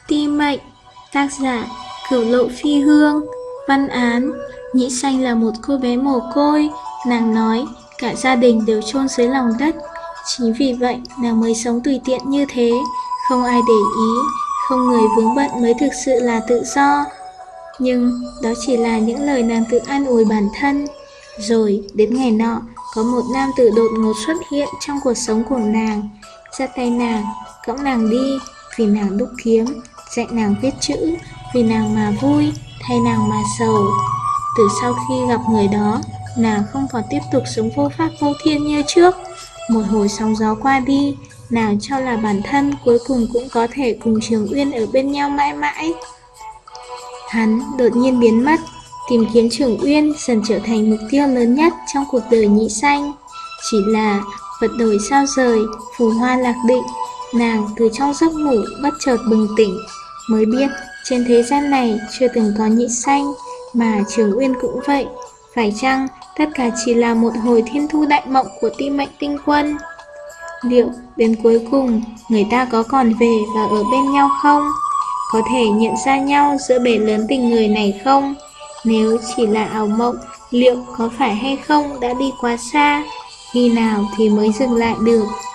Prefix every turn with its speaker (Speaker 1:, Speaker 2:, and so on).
Speaker 1: Ti mệnh. Tác giả Cửu Lộ Phi Hương. Văn án: Nhĩ Xanh là một cô bé mồ côi. Nàng nói cả gia đình đều chôn dưới lòng đất. Chính vì vậy nàng mới sống tùy tiện như thế. Không ai để ý, không người vướng bận mới thực sự là tự do. Nhưng đó chỉ là những lời nàng tự an ủi bản thân. Rồi đến ngày nọ, có một nam tử đột ngột xuất hiện trong cuộc sống của nàng, dắt tay nàng, cõng nàng đi vì nàng đúc kiếm, dạy nàng viết chữ vì nàng mà vui, thay nàng mà sầu. Từ sau khi gặp người đó, nàng không còn tiếp tục sống vô pháp vô thiên như trước. Một hồi sóng gió qua đi, nàng cho là bản thân cuối cùng cũng có thể cùng Trường Uyên ở bên nhau mãi mãi. Hắn đột nhiên biến mất. Tìm kiếm Trường Uyên dần trở thành mục tiêu lớn nhất trong cuộc đời Nhĩ Xanh. Chỉ là vật đổi sao rời, phù hoa lạc định. Nàng từ trong giấc ngủ bất chợt bừng tỉnh, mới biết trên thế gian này chưa từng có Nhĩ Xanh, mà Trường Uyên cũng vậy. Phải chăng tất cả chỉ là một hồi thiên thu đại mộng của Ti Mệnh Tinh Quân? Liệu đến cuối cùng người ta có còn về và ở bên nhau không? Có thể nhận ra nhau giữa bể lớn tình người này không? Nếu chỉ là ảo mộng, liệu có phải hay không đã đi quá xa? Khi nào thì mới dừng lại được?